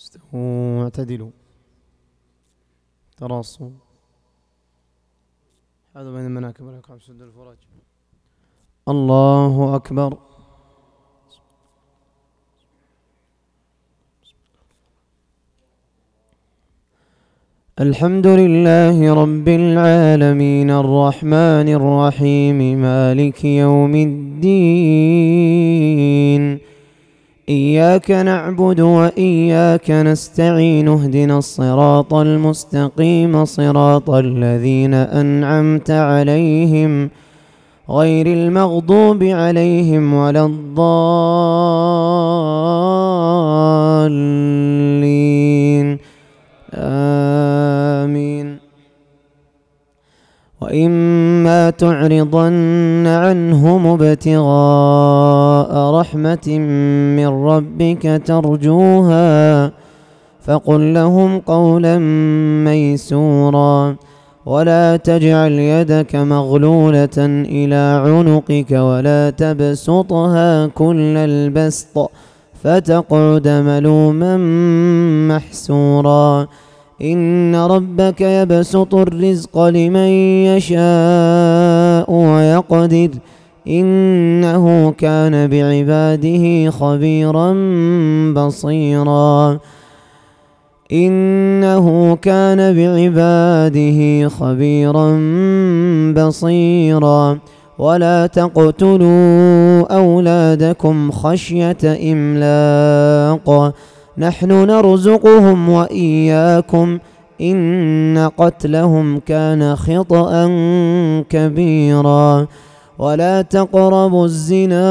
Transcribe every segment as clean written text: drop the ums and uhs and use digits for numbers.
استووا واعتدلوا تراصوا هذا بين المناكب والأكعاب سد الفرج. الله أكبر. الحمد لله رب العالمين الرحمن الرحيم مالك يوم الدين إياك نعبد وإياك نستعين اهدنا الصراط المستقيم صراط الذين أنعمت عليهم غير المغضوب عليهم ولا الضالين آمين. وإما تعرضن عنهم ابتغاء رحمة من ربك ترجوها فقل لهم قولا ميسورا ولا تجعل يدك مغلولة إلى عنقك ولا تبسطها كل البسط فتقعد ملوما محسورا. إن ربك يبسط الرزق لمن يشاء ويقدر إنه كان بعباده خبيرا بصيرا. إنه كان بعباده خبيرا بصيرا. ولا تقتلوا أولادكم خشية إملاق نحن نرزقهم وإياكم إن قتلهم كان خطأ كبيرا. ولا تقربوا الزنا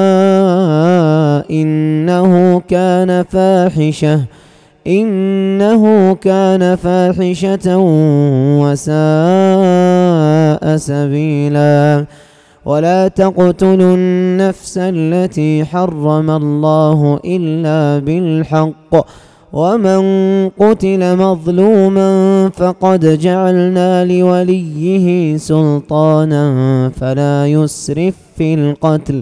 إنه كان فاحشة وساء سبيلا. ولا تقتلوا النفس التي حرم الله إلا بالحق ومن قتل مظلوما فقد جعلنا لوليه سلطانا فلا يسرف في القتل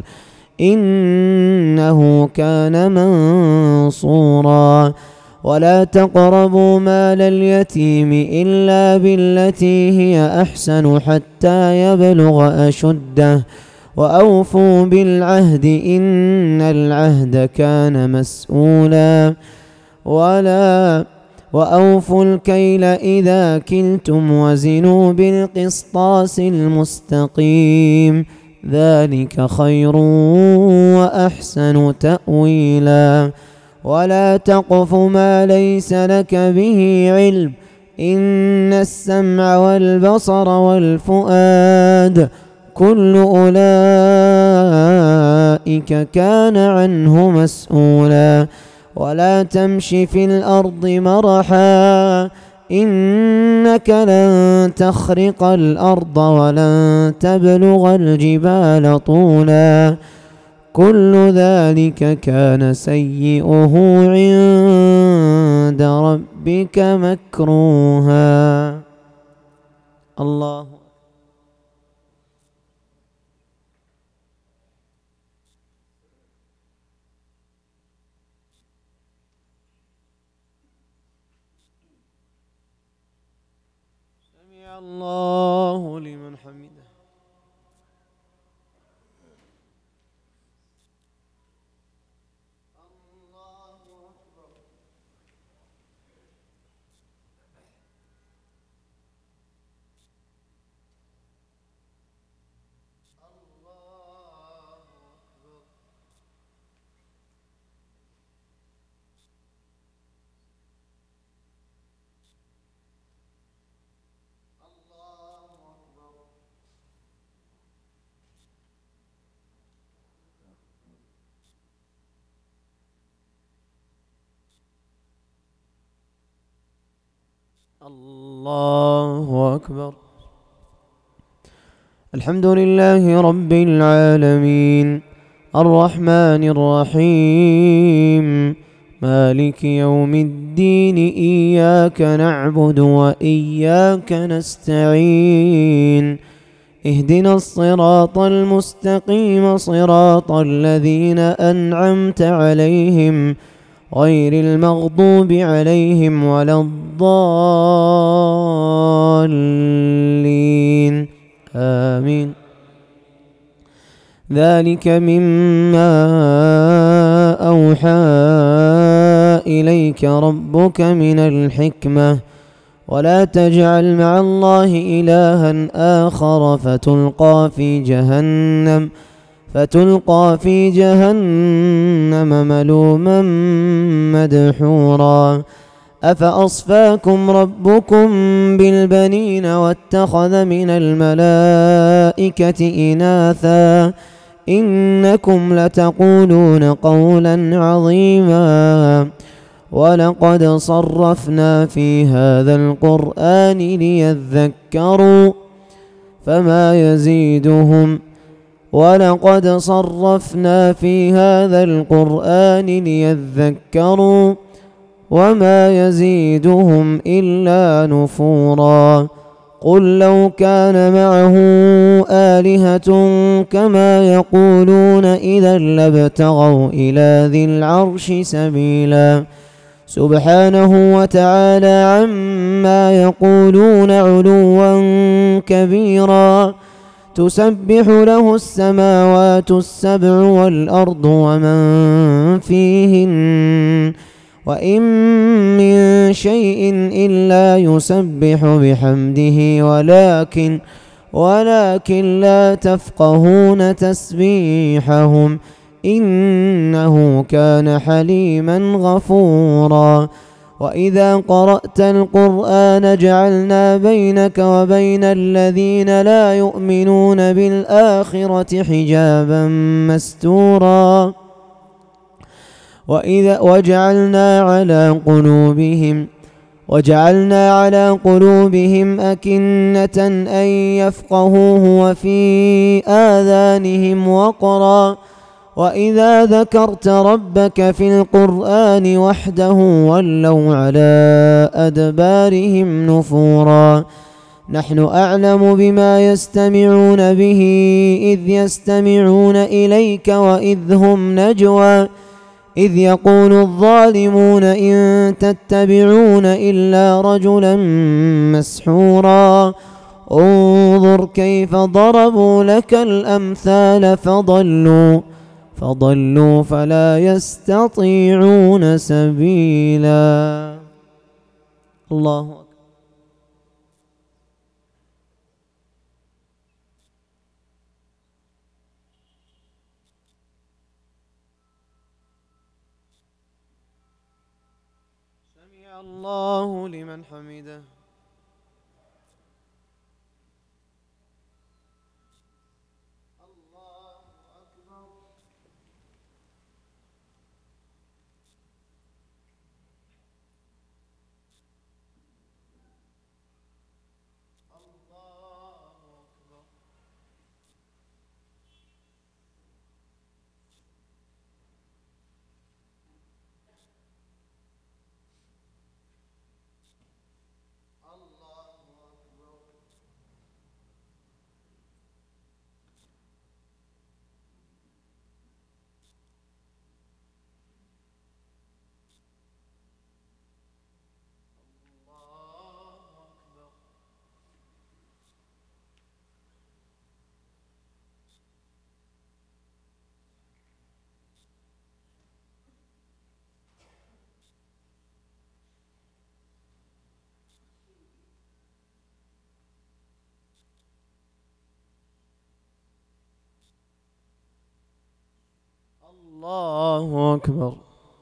إنه كان منصورا. ولا تقربوا مال اليتيم إلا بالتي هي أحسن حتى يبلغ أشده وأوفوا بالعهد إن العهد كان مسؤولا. وأوفوا الكيل إذا كلتم وزنوا بالقسطاس المستقيم ذلك خير وأحسن تأويلا. ولا تقف ما ليس لك به علم إن السمع والبصر والفؤاد كل أولئك كان عنه مسؤولا. ولا تمش في الأرض مرحا إنك لن تخرق الأرض ولن تبلغ الجبال طولا كل ذلك كان سيئه عند ربك مكروها. الله سمع الله لمن حمده. الله أكبر. الحمد لله رب العالمين الرحمن الرحيم مالك يوم الدين إياك نعبد وإياك نستعين اهدنا الصراط المستقيم صراط الذين أنعمت عليهم غير المغضوب عليهم ولا الضالين آمين. ذلك مما أوحى إليك ربك من الحكمة ولا تجعل مع الله إلها آخر فتلقى في جهنم ملوما مدحورا. أفأصفاكم ربكم بالبنين واتخذ من الملائكة إناثا إنكم لتقولون قولا عظيما. ولقد صرفنا في هذا القرآن ليذكروا فما يزيدهم وما يزيدهم إلا نفورا. قل لو كان معه آلهة كما يقولون إذا لابتغوا إلى ذي العرش سبيلا. سبحانه وتعالى عما يقولون علوا كبيرا. تسبح له السماوات السبع والأرض ومن فيهن وإن من شيء إلا يسبح بحمده ولكن لا تفقهون تسبيحهم إنه كان حليما غفورا. وإذا قرأت القرآن جعلنا بينك وبين الذين لا يؤمنون بالآخرة حجابا مستورا. وجعلنا على قلوبهم أكنة أن يفقهوه وفي آذانهم وقرا. وإذا ذكرت ربك في القرآن وحده ولوا على أدبارهم نفورا. نحن أعلم بما يستمعون به إذ يستمعون إليك وإذ هم نجوى إذ يقول الظالمون إن تتبعون إلا رجلا مسحورا. انظر كيف ضربوا لك الأمثال فضلوا فلا يستطيعون سبيلا. الله أكبر. سمع الله لمن حمده. الله أكبر.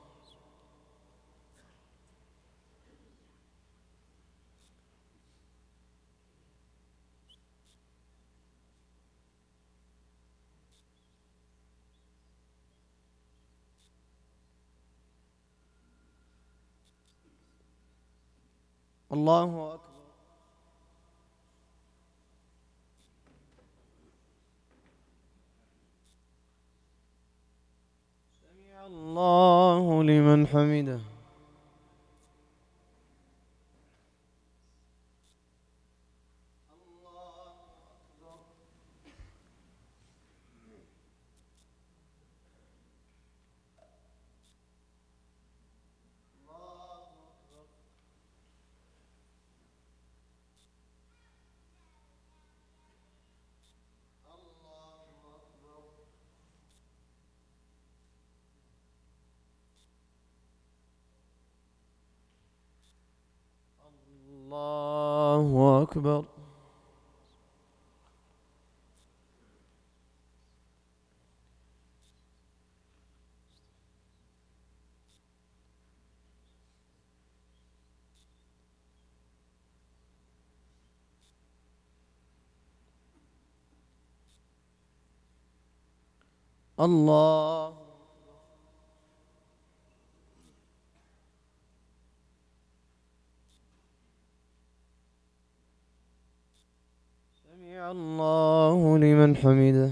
الله أكبر. سمع الله لمن حمده. أكبر. الله. سمع الله لمن حمده.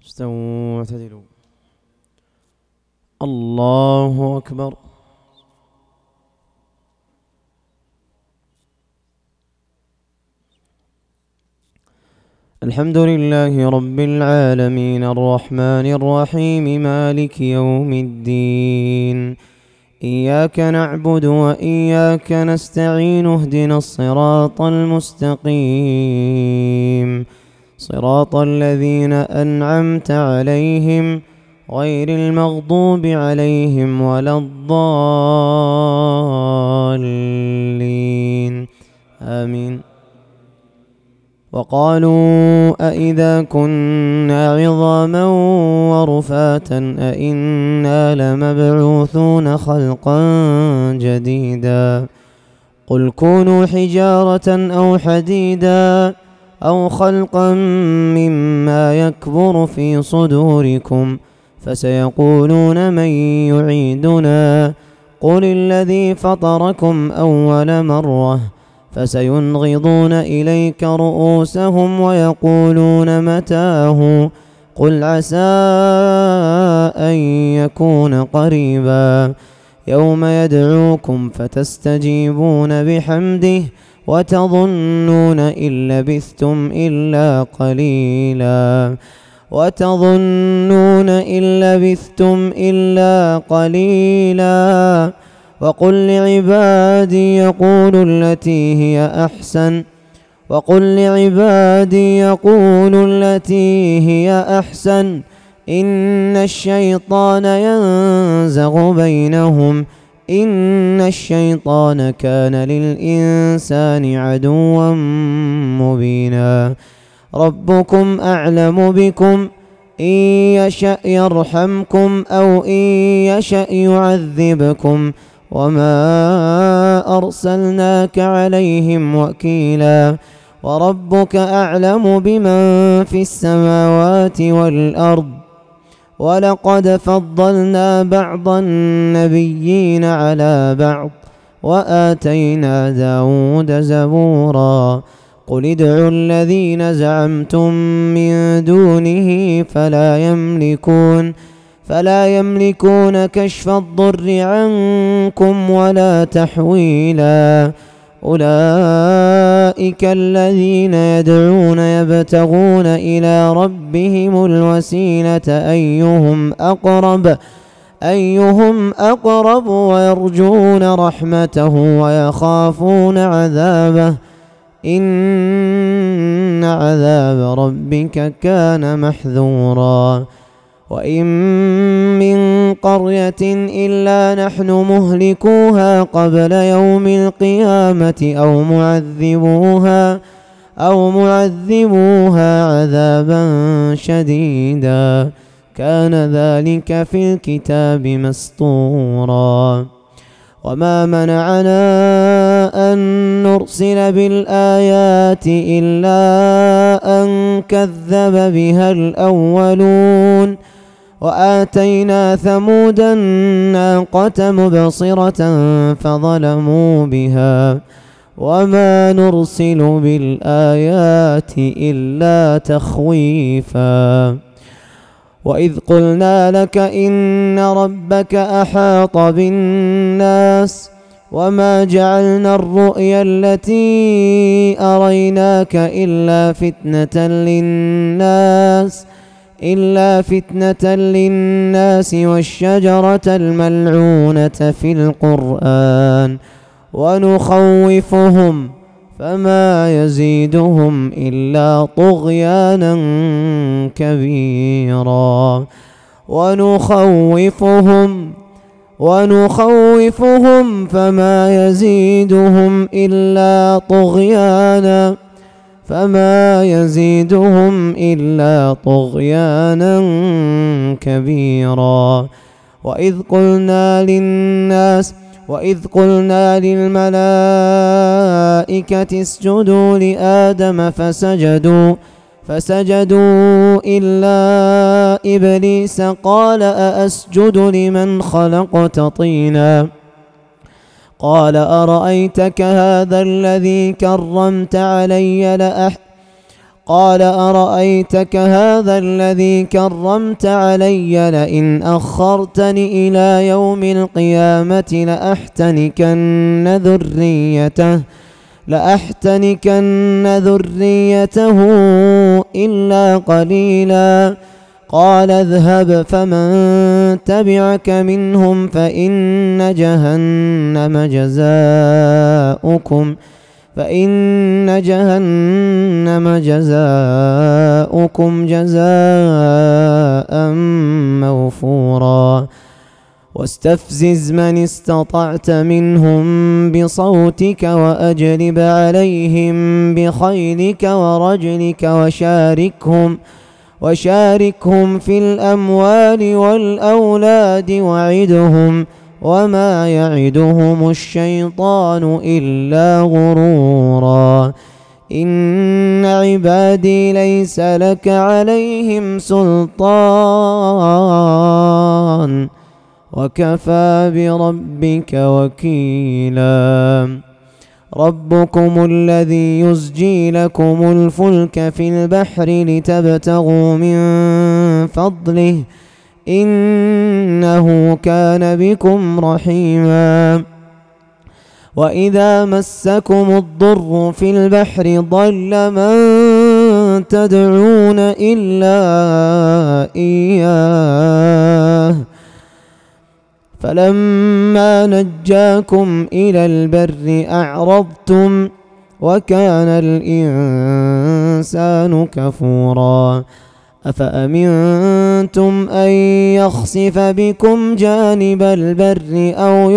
استووا واعتدلوا. الله أكبر. الحمد لله رب العالمين الرحمن الرحيم مالك يوم الدين. إياك نعبد وإياك نستعين اهدنا الصراط المستقيم صراط الذين أنعمت عليهم غير المغضوب عليهم ولا الضالين آمين. وقالوا أإذا كنا عظاما ورفاتا أإنا لمبعوثون خلقا جديدا قل كونوا حجارة أو حديدا أو خلقا مما يكبر في صدوركم فسيقولون من يعيدنا قل الذي فطركم أول مرة فسينغضون إليك رؤوسهم ويقولون متاه قل عسى أن يكون قريبا يوم يدعوكم فتستجيبون بحمده وتظنون إن لبثتم إلا قليلا وقل لعبادي يقولوا التي هي أحسن إن الشيطان ينزغ بينهم إن الشيطان كان للإنسان عدوا مبينا ربكم أعلم بكم إن يشأ يرحمكم أو إن يشأ يعذبكم وما أرسلناك عليهم وكيلا وربك أعلم بمن في السماوات والأرض ولقد فضلنا بعض النبيين على بعض وآتينا داود زبورا قل ادعوا الذين زعمتم من دونه فلا يملكون كشف الضر عنكم ولا تحويلا أولئك الذين يدعون يبتغون إلى ربهم الوسيلة أيهم أقرب ويرجون رحمته ويخافون عذابه إن عذاب ربك كان محذورا وإن من قرية إلا نحن مهلكوها قبل يوم القيامة أو معذبوها عذابا شديدا كان ذلك في الكتاب مسطورا وما منعنا أن نرسل بالآيات إلا أن كذب بها الأولون وآتينا ثمود الناقة مبصرة فظلموا بها وما نرسل بالآيات إلا تخويفا وإذ قلنا لك إن ربك أحاط بالناس وما جعلنا الرؤيا التي أريناك إلا فتنة للناس والشجرة الملعونة في القرآن ونخوفهم فما يزيدهم إلا طغيانا كبيرا ونخوفهم فما يزيدهم إلا طغيانا كبيرا وإذ قلنا للملائكة اسجدوا لآدم فسجدوا إلا إبليس قال أأسجد لمن خلقت طينا قال أرأيتك هذا الذي كرمت علي قال أرأيتك هذا الذي كرمت علي لئن أخرتني إلى يوم القيامة لأحتنكن ذريته إلا قليلا. قال اذهب فمن تبعك منهم فإن جهنم جزاؤكم جزاء موفورا. واستفزز من استطعت منهم بصوتك وأجلب عليهم بخيلك ورجلك وشاركهم في الأموال والأولاد وعدهم وما يعدهم الشيطان إلا غرورا. إن عبادي ليس لك عليهم سلطان وكفى بربك وكيلا. ربكم الذي يزجي لكم الفلك في البحر لتبتغوا من فضله إنه كان بكم رحيما. وإذا مسكم الضر في البحر ضل من تدعون إلا إياه فلما نجاكم إلى البر أعرضتم وكان الإنسان كفورا. أفأمنتم أن يخسف بكم جانب البر أو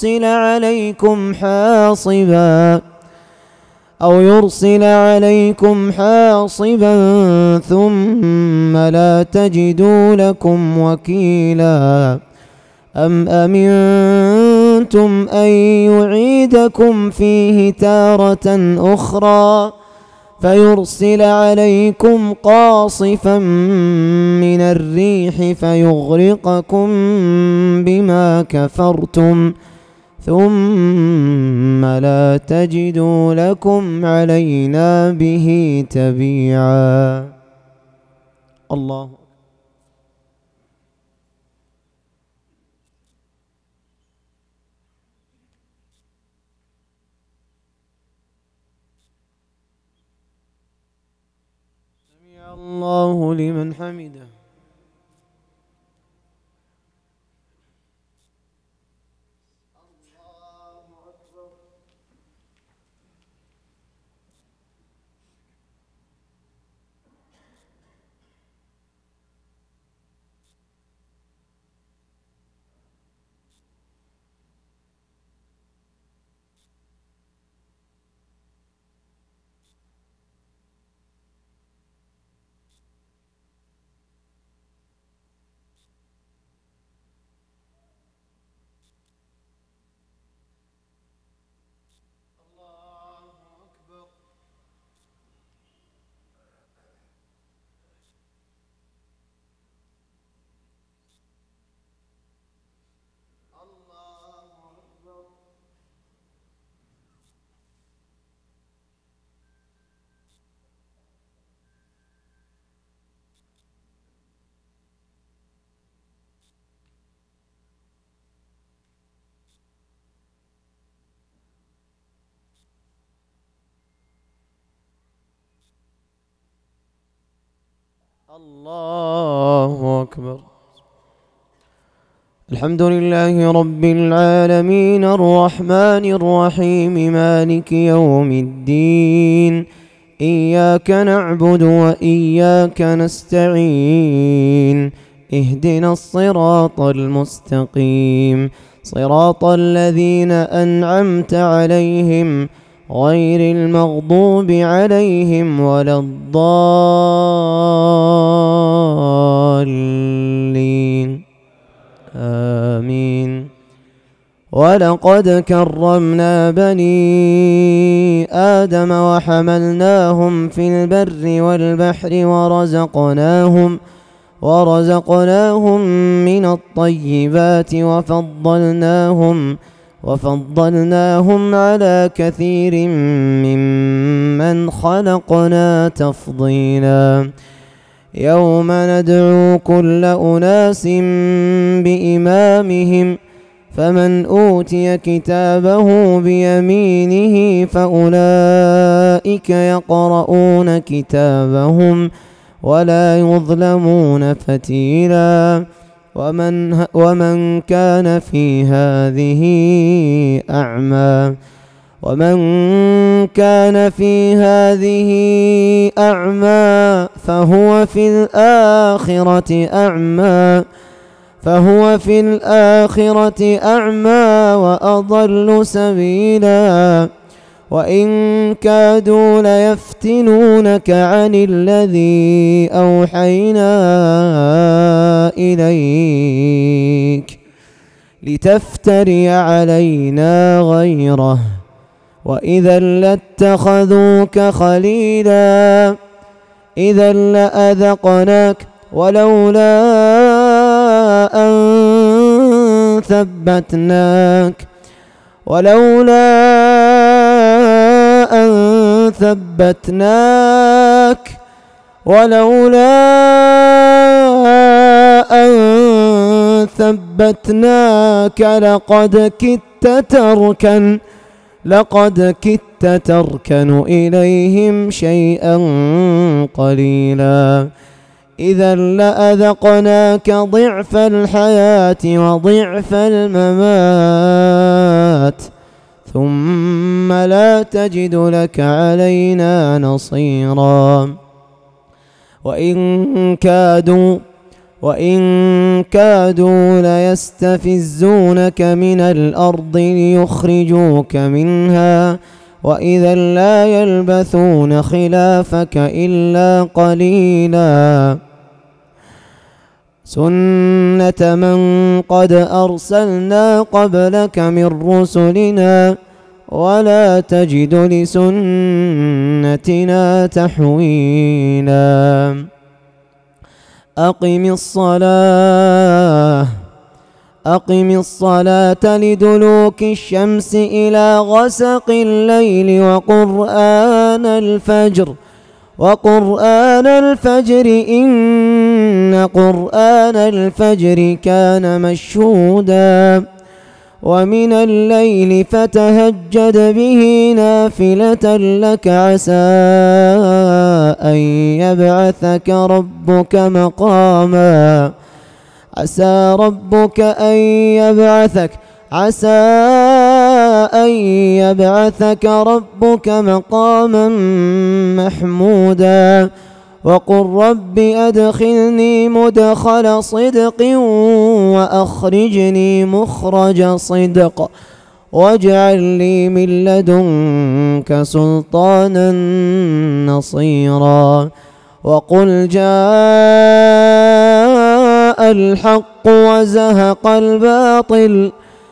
يرسل عليكم حاصبا ثم لا تجدوا لكم وكيلا. أم أمنتم أن يعيدكم فيه تارة أخرى فيرسل عليكم قاصفا من الريح فيغرقكم بما كفرتم ثم لا تجدوا لكم علينا به تبيعا. الله سمع الله لمن حمده. الله أكبر. الحمد لله رب العالمين الرحمن الرحيم مالك يوم الدين. إياك نعبد وإياك نستعين. اهدنا الصراط المستقيم صراط الذين أنعمت عليهم غير المغضوب عليهم ولا الضالين آمين. ولقد كرمنا بني آدم وحملناهم في البر والبحر ورزقناهم من الطيبات وفضلناهم على كثير ممن ممن خلقنا تفضيلا يوم ندعو كل أناس بإمامهم فمن أوتي كتابه بيمينه فأولئك يقرؤون كتابهم ولا يظلمون فتيلا ومن كان في هذه أعمى فهو في الآخرة أعمى وأضل سبيلا وإن كادوا ليفتنونك عن الذي أوحينا إليك لتفتري علينا غيره وإذا لاتخذوك خليلا إذا لأذقناك ولولا أن ثبتناك لقد كدت تركن إليهم شيئا قليلا إذا لأذقناك ضعف الحياة وضعف الممات ثم لا تجد لك علينا نصيرا وإن كادوا ليستفزونك من الأرض ليخرجوك منها وإذا لا يلبثون خلافك إلا قليلا سنة من قد أرسلنا قبلك من رسلنا ولا تجد لسنتنا تحويلا أقم الصلاة لدلوك الشمس إلى غسق الليل وقرآن الفجر إن قرآن الفجر كان مشهودا ومن الليل فتهجد به نافلة لك عسى أن يبعثك ربك مقاما محمودا وقل رب أدخلني مدخل صدق وأخرجني مخرج صدق واجعل لي من لدنك سلطانا نصيرا وقل جاء الحق وزهق الباطل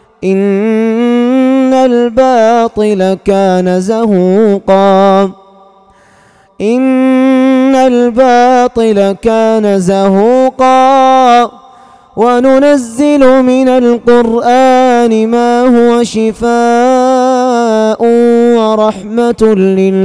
إن الباطل كان زهوقا وننزل من القرآن ما هو شفاء ورحمة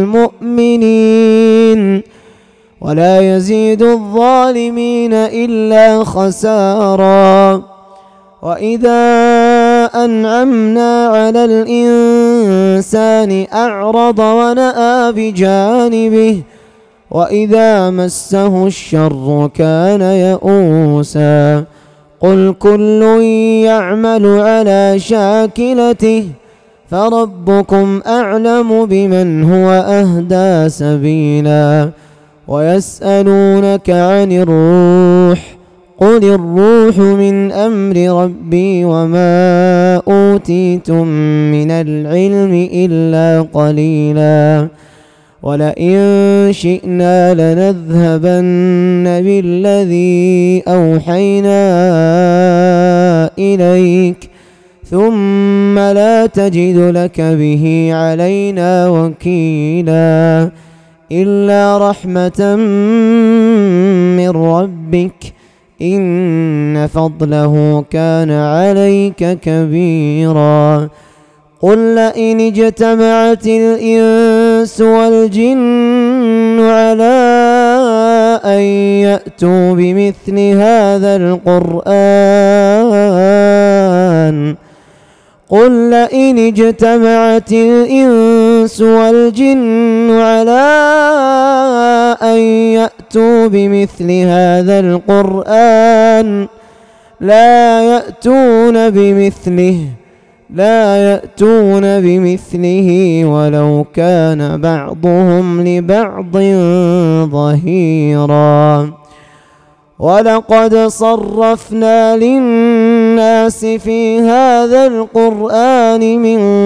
للمؤمنين ولا يزيد الظالمين إلا خسارا وإذا أنعمنا على الإنسان أعرض ونأى بجانبه وإذا مسه الشر كان يئوسا قل كل يعمل على شاكلته فربكم أعلم بمن هو أهدى سبيلا ويسألونك عن الروح قل الروح من أمر ربي وما أوتيتم من العلم إلا قليلا ولئن شئنا لنذهبن بالذي أوحينا إليك ثم لا تجد لك به علينا وكيلا إلا رحمة من ربك إن فضله كان عليك كبيرا قل لئن اجتمعت الإنس والجن على أن يأتوا بمثل هذا القرآن قل لئن اجتمعت الإنس والجن على أن يأتوا بمثل هذا القرآن لا يأتون بمثله ولو كان بعضهم لبعض ظهيرا. ولقد صرفنا للناس في هذا القرآن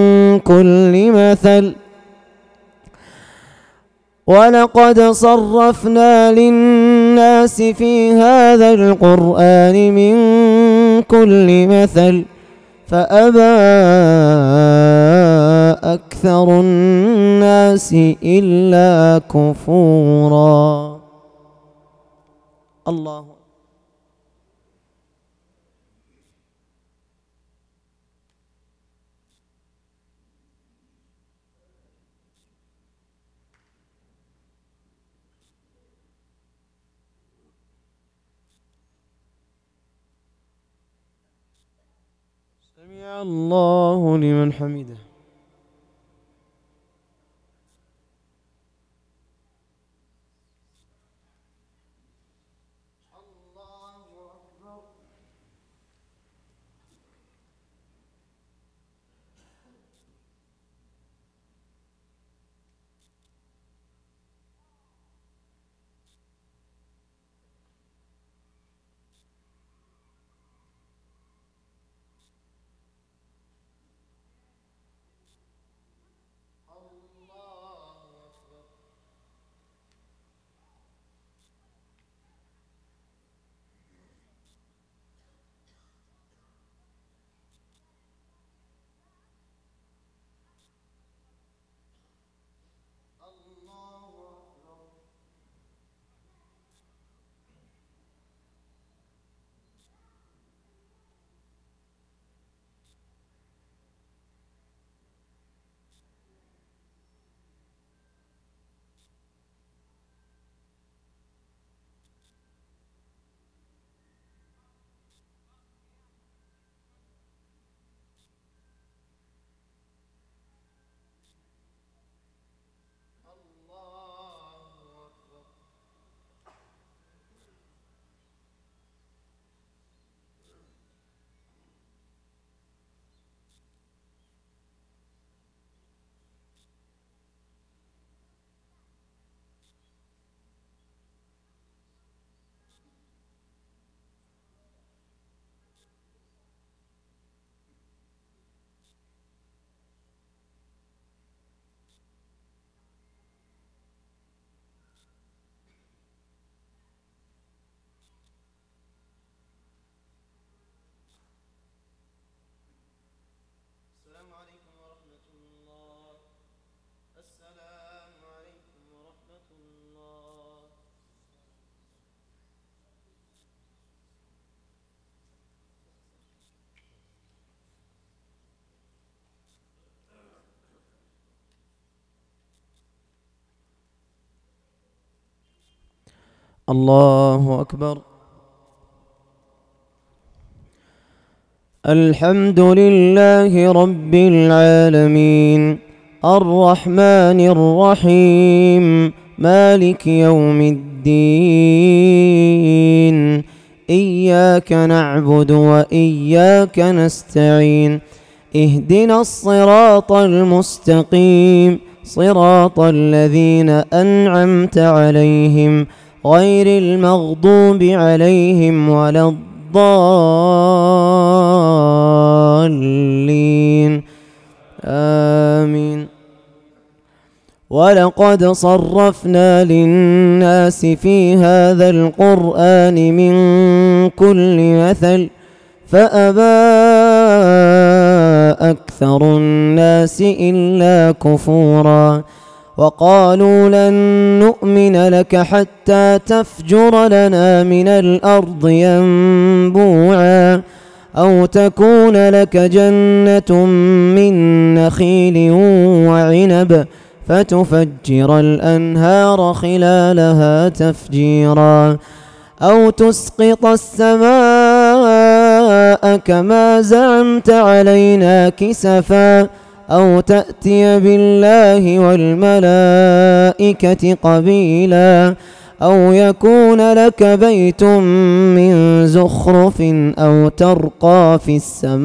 من كل مثل فأبى أكثر الناس إلا كفورا. الله سمع الله لمن حمده. الله أكبر. الحمد لله رب العالمين الرحمن الرحيم مالك يوم الدين إياك نعبد وإياك نستعين اهدنا الصراط المستقيم صراط الذين أنعمت عليهم غير المغضوب عليهم ولا الضالين آمين. ولقد صرفنا للناس في هذا القرآن من كل مثل فأبى أكثر الناس إلا كفورا. وقالوا لن نؤمن لك حتى تفجر لنا من الأرض ينبوعا أو تكون لك جنة من نخيل وعنب فتفجر الأنهار خلالها تفجيرا أو تسقط السماء كما زعمت علينا كسفا أو تأتي بالله والملائكة قبيلا أو يكون لك بيت من زخرف أو ترقى في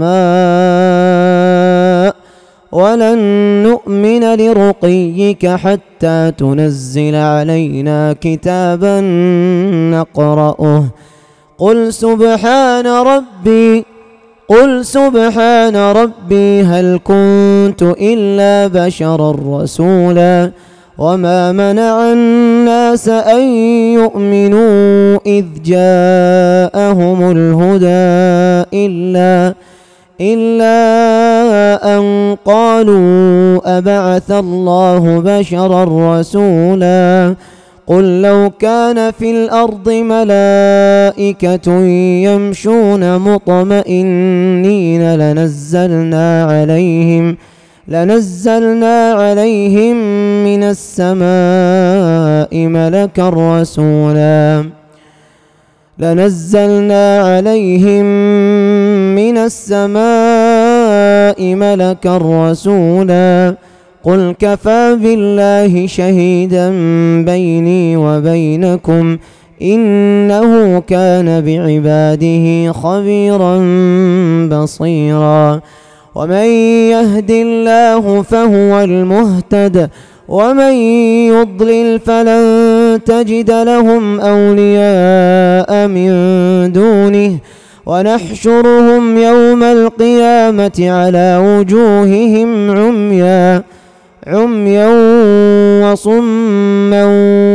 السماء ولن نؤمن لرقيك حتى تنزل علينا كتابا نقرأه قل سبحان ربي هل كنت إلا بشرا رسولا وما منع الناس أن يؤمنوا إذ جاءهم الهدى إلا أن قالوا أبعث الله بشرا رسولا قل لو كان في الأرض ملائكة يمشون مطمئنين لنزلنا عليهم من السماء ملكا رسولا قل كفى بالله شهيدا بيني وبينكم إنه كان بعباده خبيرا بصيرا ومن يهد الله فهو المهتد ومن يضلل فلن تجد لهم أولياء من دونه ونحشرهم يوم القيامة على وجوههم عميا وصما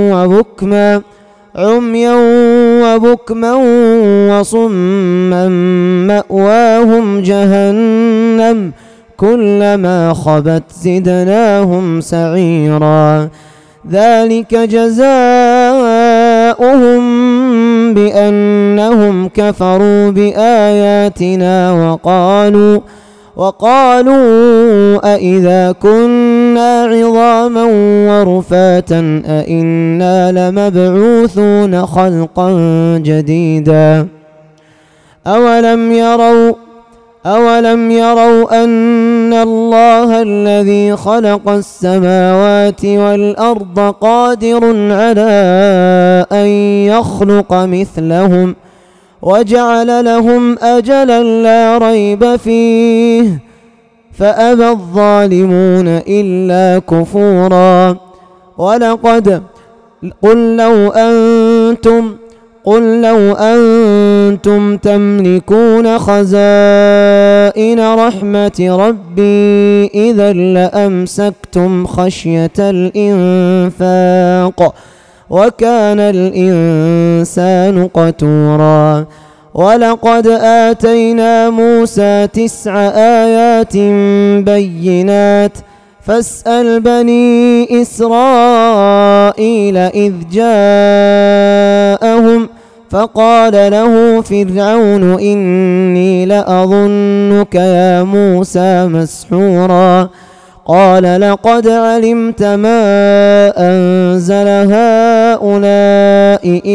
وبكما وصما مأواهم جهنم كلما خبت زدناهم سعيرا ذلك جزاؤهم بأنهم كفروا بآياتنا وقالوا أإذا كنا عظاما ورفاتا أإنا لمبعوثون خلقا جديدا أولم يروا أن الله الذي خلق السماوات والأرض قادر على أن يخلق مثلهم وجعل لهم أجلا لا ريب فيه فأبى الظالمون إلا كفورا قل لو أنتم تملكون خزائن رحمة ربي إذا لأمسكتم خشية الإنفاق وكان الإنسان قتورا ولقد آتينا موسى 9 آيات بينات فاسأل بني إسرائيل إذ جاءهم فقال له فرعون إني لأظنك يا موسى مسحورا قال لقد علمت ما أنزل هؤلاء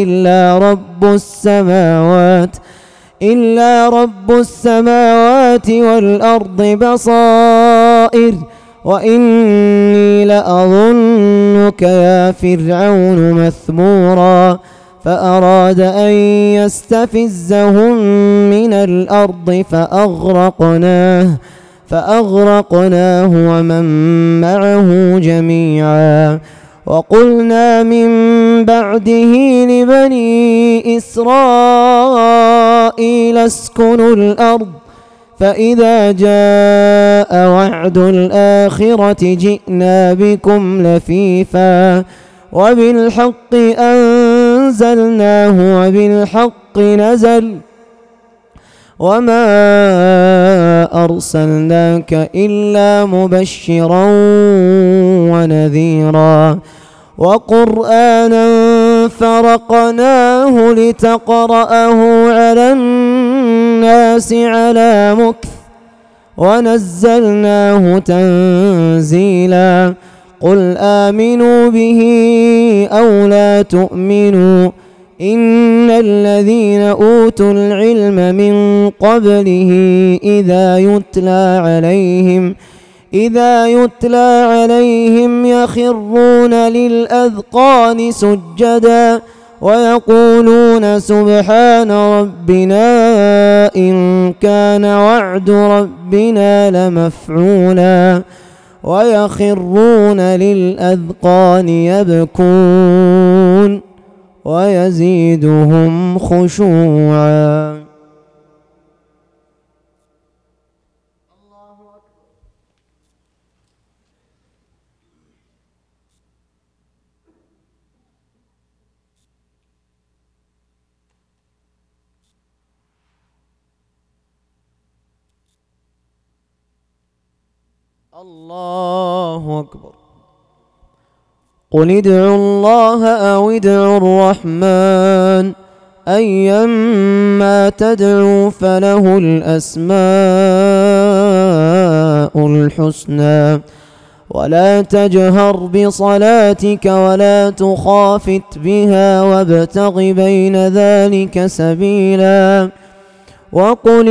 إلا رب السماوات والأرض بصائر وإني لأظنك يا فرعون مثبورا فأراد أن يستفزهم من الأرض فأغرقناه ومن معه جميعا وقلنا من بعده لبني إسرائيل اسكنوا الأرض فإذا جاء وعد الآخرة جئنا بكم لفيفا وبالحق أنزلناه وبالحق نزل وما أرسلناك إلا مبشرا ونذيرا وقرآنا فرقناه لتقرأه على الناس الناس على مكث ونزلناه تنزيلا قل آمنوا به أو لا تؤمنوا إن الذين أوتوا العلم من قبله إذا يتلى عليهم يخرون للأذقان سجدا ويقولون سبحان ربنا إن كان وعد ربنا لمفعولا ويخرون للأذقان يبكون ويزيدهم خشوعا. الله أكبر. قل ادعوا الله أو ادعوا الرحمن أيما تدعوا فله الأسماء الحسنى ولا تجهر بصلاتك ولا تخافت بها وابتغ بين ذلك سبيلا وقل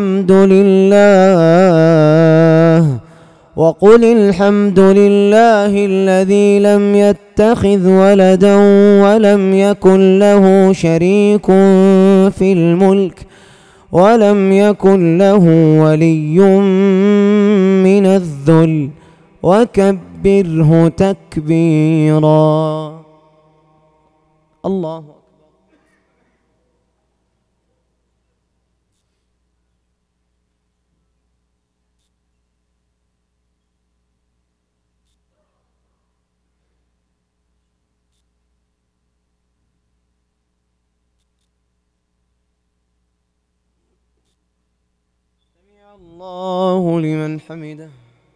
الحمد لله الذي لم يتخذ ولدا ولم يكن له شريك في الملك ولم يكن له ولي من الذل وكبره تكبيرا. الله الله لمن حمده.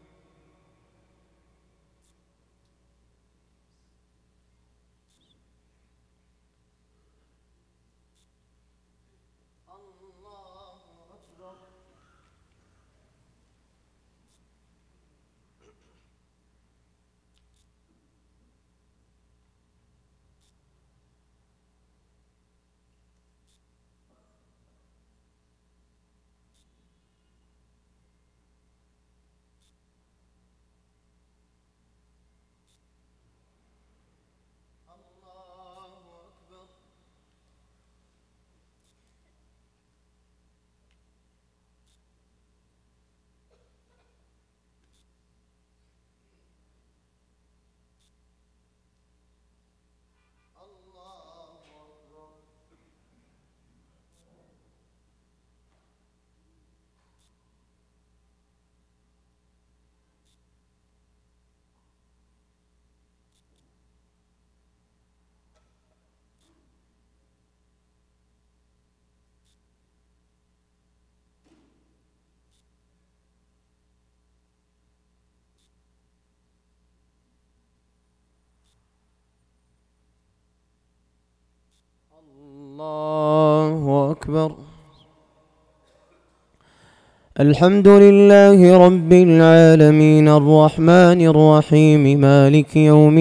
الله أكبر. الحمد لله رب العالمين الرحمن الرحيم مالك يوم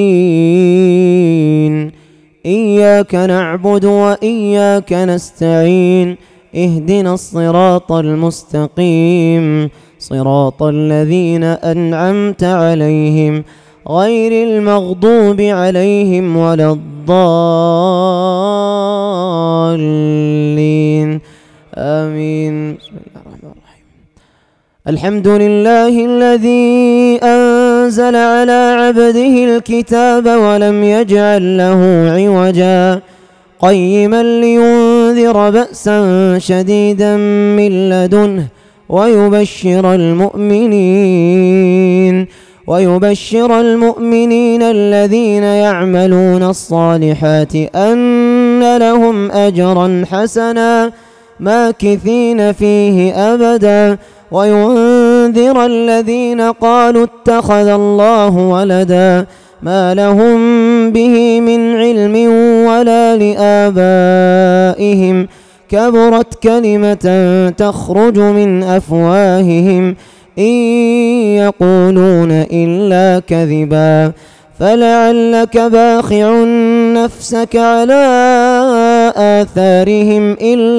الدين إياك نعبد وإياك نستعين اهدنا الصراط المستقيم صراط الذين أنعمت عليهم غير المغضوب عليهم ولا الضالين آمين. بسم الله الرحمن الرحيم. الحمد لله الذي أنزل على عبده الكتاب ولم يجعل له عوجا قيما لينذر بأسا شديدا من لدنه ويبشر المؤمنين الذين يعملون الصالحات أن لهم أجرا حسنا ماكثين فيه أبدا وينذر الذين قالوا اتخذ الله ولدا ما لهم به من علم ولا لآبائهم كبرت كلمة تخرج من أفواههم إن يقولون إلا كذبا فلعلك باخع نفسك على آثارهم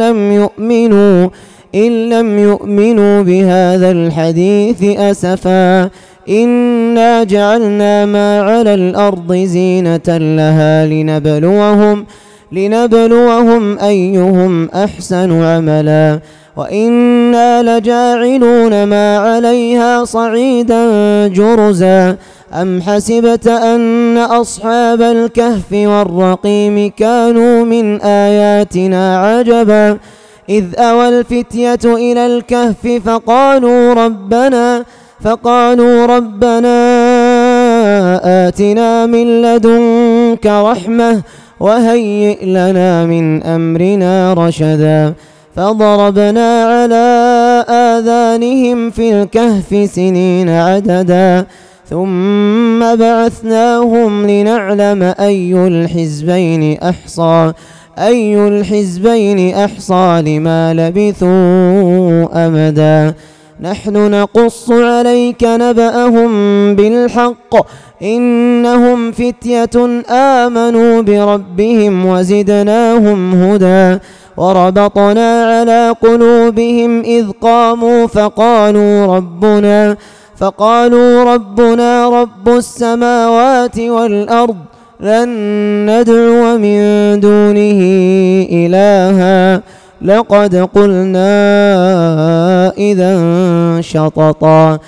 إن لم يؤمنوا بهذا الحديث أسفا إنا جعلنا ما على الأرض زينة لها لنبلوهم أيهم أحسن عملا وإنا لجاعلون ما عليها صعيدا جرزا أم حسبت أن أصحاب الكهف والرقيم كانوا من آياتنا عجبا إذ أوى الفتية إلى الكهف فقالوا ربنا آتنا من لدنك رحمة وهيئ لنا من أمرنا رشدا فضربنا على آذانهم في الكهف سنين عددا ثم بعثناهم لنعلم أي الحزبين أحصى لما لبثوا أمدا نحن نقص عليك نبأهم بالحق إنهم فتية آمنوا بربهم وزدناهم هدى وربطنا على قلوبهم إذ قاموا فقالوا ربنا رب السماوات والأرض لن ندعو من دونه إلها لقد قلنا إذا شططا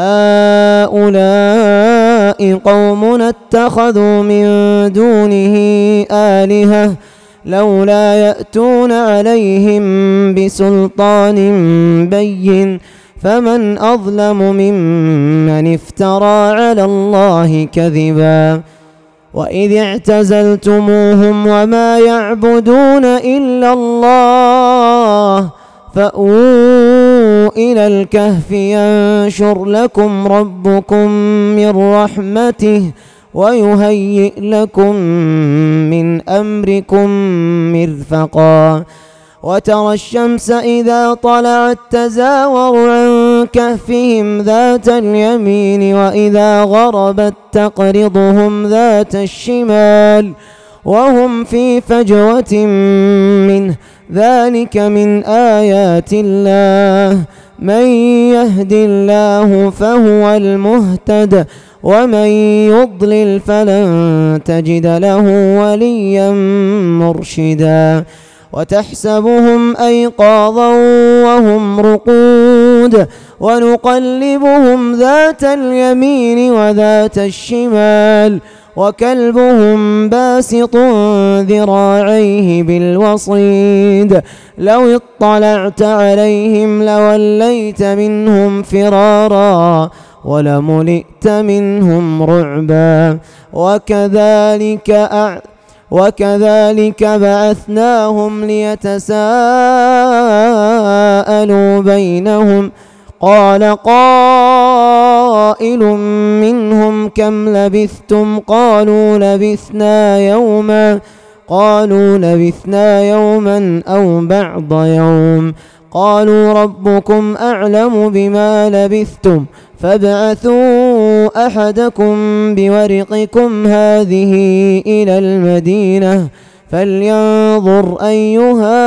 هؤلاء قومنا اتخذوا من دونه آلهة لولا يأتون عليهم بسلطان بين فمن أظلم ممن افترى على الله كذبا وإذ اعتزلتموهم وما يعبدون إلا الله فأووا إلى الكهف ينشر لكم ربكم من رحمته ويهيئ لكم من أمركم مرفقا وترى الشمس إذا طلعت تزاور عن كهفهم ذات اليمين وإذا غربت تقرضهم ذات الشمال وهم في فجوة منه ذلك من آيات الله من يهد الله فهو المهتد ومن يضلل فلن تجد له وليا مرشدا وتحسبهم أيقاظا وهم رقود ونقلبهم ذات اليمين وذات الشمال وكلبهم باسط ذراعيه بالوصيد لو اطلعت عليهم لوليت منهم فرارا ولملئت منهم رعبا وكذلك بعثناهم ليتساءلوا بينهم قال قائل منهم كم لبثتم قالوا لبثنا يوما أو بعض يوم قالوا ربكم أعلم بما لبثتم فابعثوا أحدكم بورقكم هذه إلى المدينة فلينظر أيها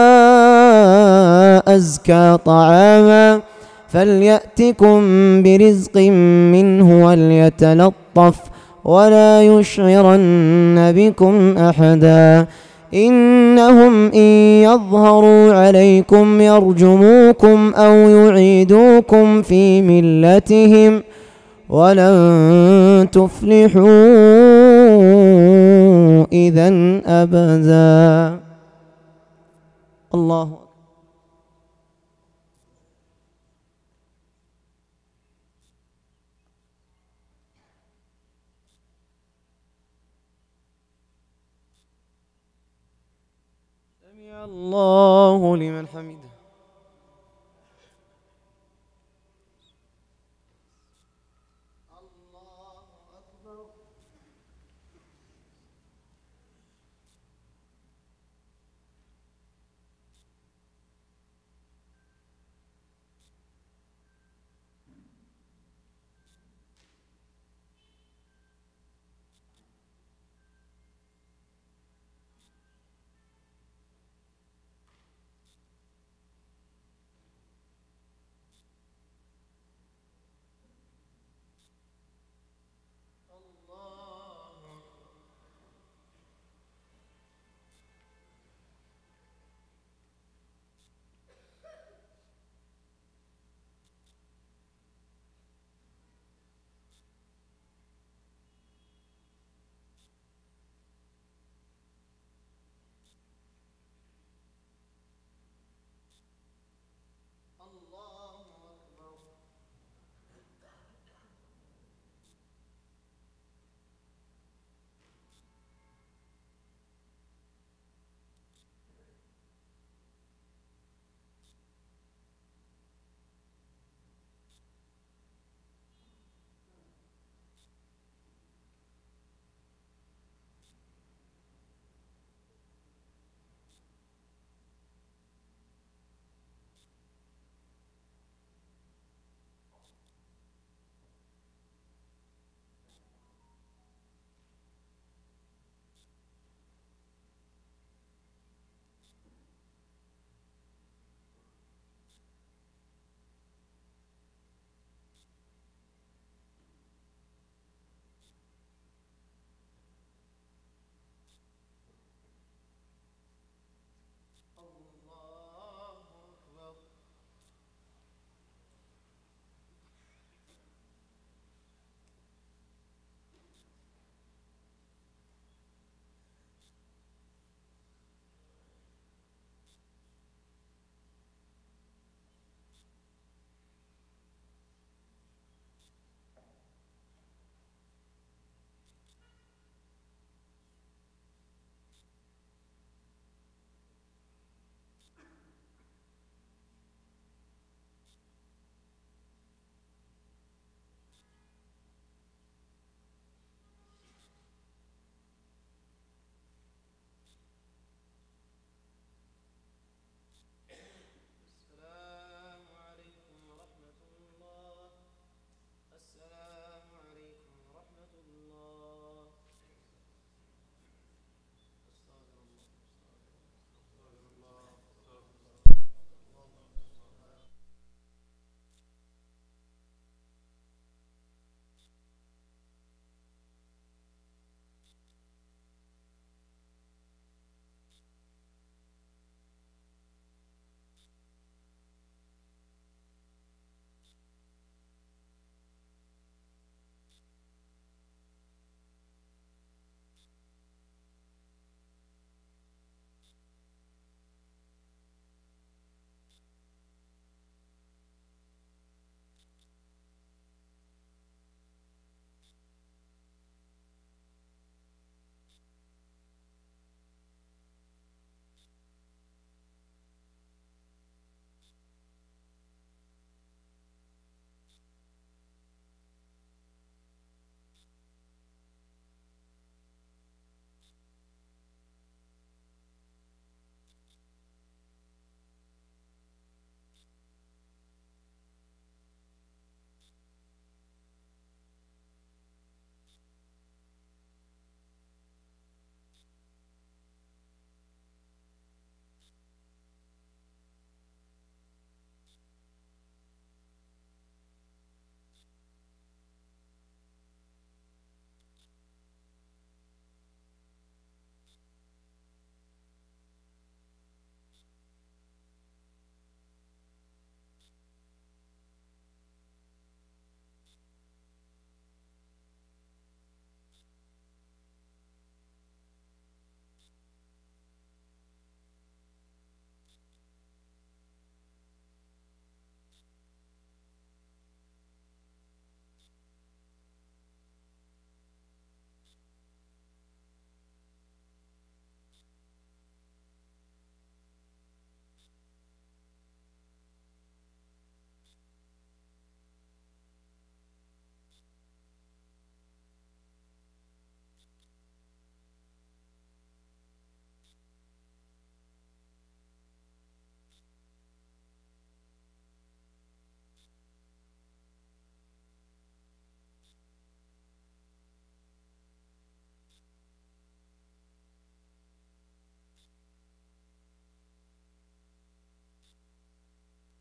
أزكى طعاما فليأتكم برزق منه وليتلطف ولا يشعرن بكم أحدا إنهم إن يظهروا عليكم يرجموكم أو يعيدوكم في ملتهم ولن تفلحوا إذا أبدا. الله أكبر. سمع الله لمن حمده. الله أكبر.